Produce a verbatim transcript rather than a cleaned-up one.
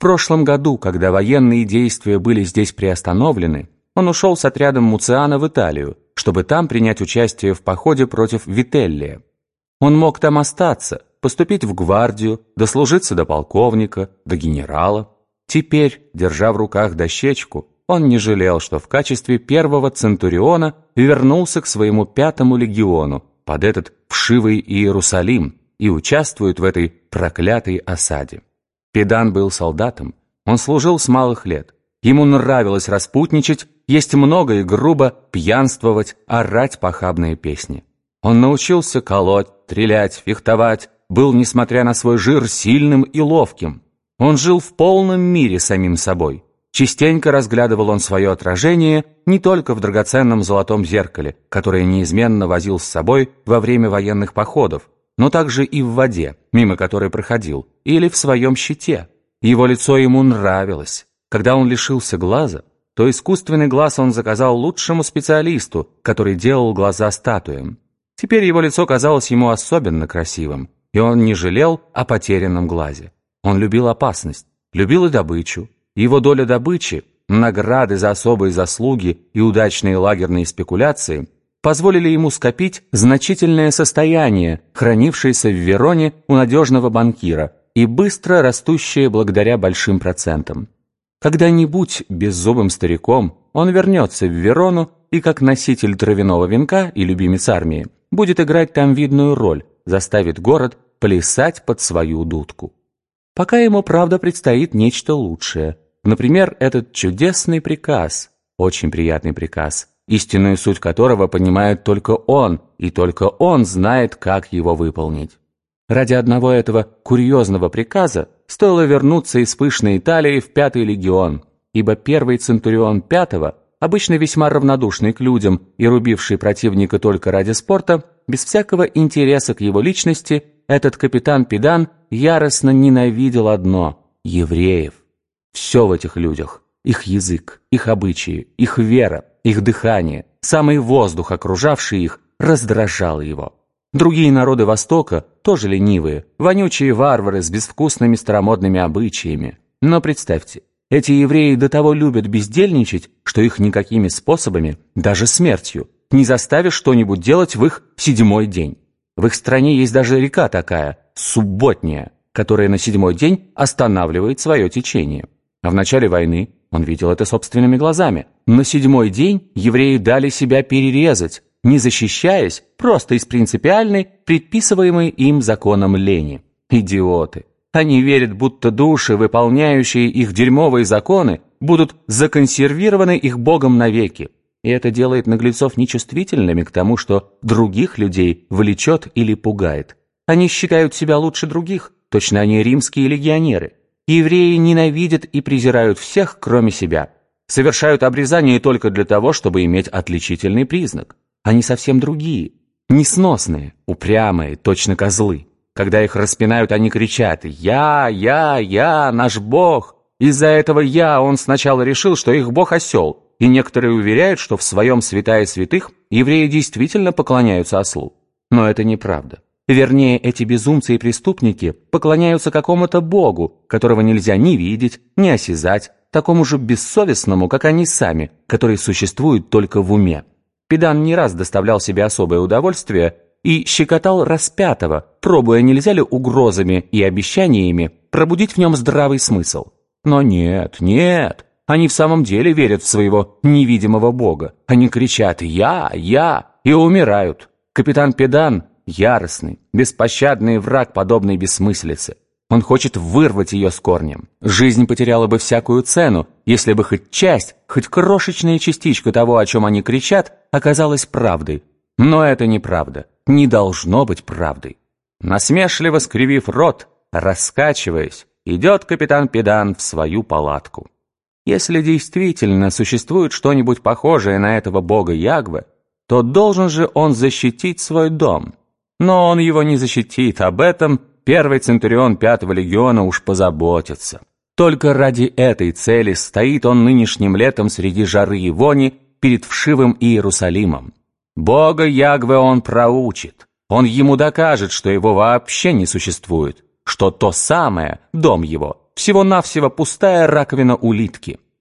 прошлом году, когда военные действия были здесь приостановлены, он ушел с отрядом Муциана в Италию, чтобы там принять участие в походе против Вителлия. Он мог там остаться, поступить в гвардию, дослужиться до полковника, до генерала. Теперь, держа в руках дощечку, он не жалел, что в качестве первого центуриона вернулся к своему пятому легиону под этот вшивый Иерусалим и участвует в этой проклятой осаде. Педан был солдатом, он служил с малых лет. Ему нравилось распутничать, есть много и грубо, пьянствовать, орать похабные песни. Он научился колоть, стрелять, фехтовать, был, несмотря на свой жир, сильным и ловким. Он жил в полном мире самим собой. Частенько разглядывал он свое отражение не только в драгоценном золотом зеркале, которое неизменно возил с собой во время военных походов, но также и в воде, мимо которой проходил, или в своем щите. Его лицо ему нравилось. Когда он лишился глаза, то искусственный глаз он заказал лучшему специалисту, который делал глаза статуям. Теперь его лицо казалось ему особенно красивым, и он не жалел о потерянном глазе. Он любил опасность, любил и добычу. Его доля добычи, награды за особые заслуги и удачные лагерные спекуляции позволили ему скопить значительное состояние, хранившееся в Вероне у надежного банкира и быстро растущее благодаря большим процентам. Когда-нибудь беззубым стариком он вернется в Верону и, как носитель травяного венка и любимец армии, будет играть там видную роль, заставит город плясать под свою дудку. Пока ему, правда, предстоит нечто лучшее. Например, этот чудесный приказ, очень приятный приказ, истинную суть которого понимает только он, и только он знает, как его выполнить. Ради одного этого курьезного приказа стоило вернуться из пышной Италии в Пятый легион, ибо первый центурион Пятого, обычно весьма равнодушный к людям и рубивший противника только ради спорта, без всякого интереса к его личности, этот капитан Педан яростно ненавидел одно – евреев. Все в этих людях – их язык, их обычаи, их вера, их дыхание, самый воздух, окружавший их, раздражал его. Другие народы Востока тоже ленивые, вонючие варвары с безвкусными старомодными обычаями. Но представьте, эти евреи до того любят бездельничать, что их никакими способами, даже смертью, не заставишь что-нибудь делать в их седьмой день. В их стране есть даже река такая, Субботняя, которая на седьмой день останавливает свое течение. А в начале войны он видел это собственными глазами. На седьмой день евреи дали себя перерезать, не защищаясь, просто из принципиальной, предписываемой им законом лени. Идиоты! Они верят, будто души, выполняющие их дерьмовые законы, будут законсервированы их Богом навеки. И это делает наглецов нечувствительными к тому, что других людей влечет или пугает. Они считают себя лучше других, точно они римские легионеры. Евреи ненавидят и презирают всех, кроме себя. Совершают обрезание только для того, чтобы иметь отличительный признак. Они совсем другие, несносные, упрямые, точно козлы. Когда их распинают, они кричат «Я, я, я, наш Бог». Из-за этого «я» он сначала решил, что их Бог осел, и некоторые уверяют, что в своем святая святых евреи действительно поклоняются ослу. Но это неправда. Вернее, эти безумцы и преступники поклоняются какому-то богу, которого нельзя ни видеть, ни осязать, такому же бессовестному, как они сами, который существует только в уме. Педан не раз доставлял себе особое удовольствие и щекотал распятого, пробуя, нельзя ли угрозами и обещаниями пробудить в нем здравый смысл. Но нет, нет, они в самом деле верят в своего невидимого бога. Они кричат «Я, я» и умирают. Капитан Педан – яростный, беспощадный враг подобной бессмыслицы. Он хочет вырвать ее с корнем. Жизнь потеряла бы всякую цену, если бы хоть часть, хоть крошечная частичка того, о чем они кричат, оказалась правдой. Но это неправда, не должно быть правдой. Насмешливо скривив рот, раскачиваясь, идет капитан Педан в свою палатку. Если действительно существует что-нибудь похожее на этого бога Ягве, то должен же он защитить свой дом. Но он его не защитит, об этом первый центурион Пятого легиона уж позаботится. Только ради этой цели стоит он нынешним летом среди жары и вони перед вшивым Иерусалимом. Бога Ягве он проучит, он ему докажет, что его вообще не существует, что то самое, дом его, всего-навсего пустая раковина улитки.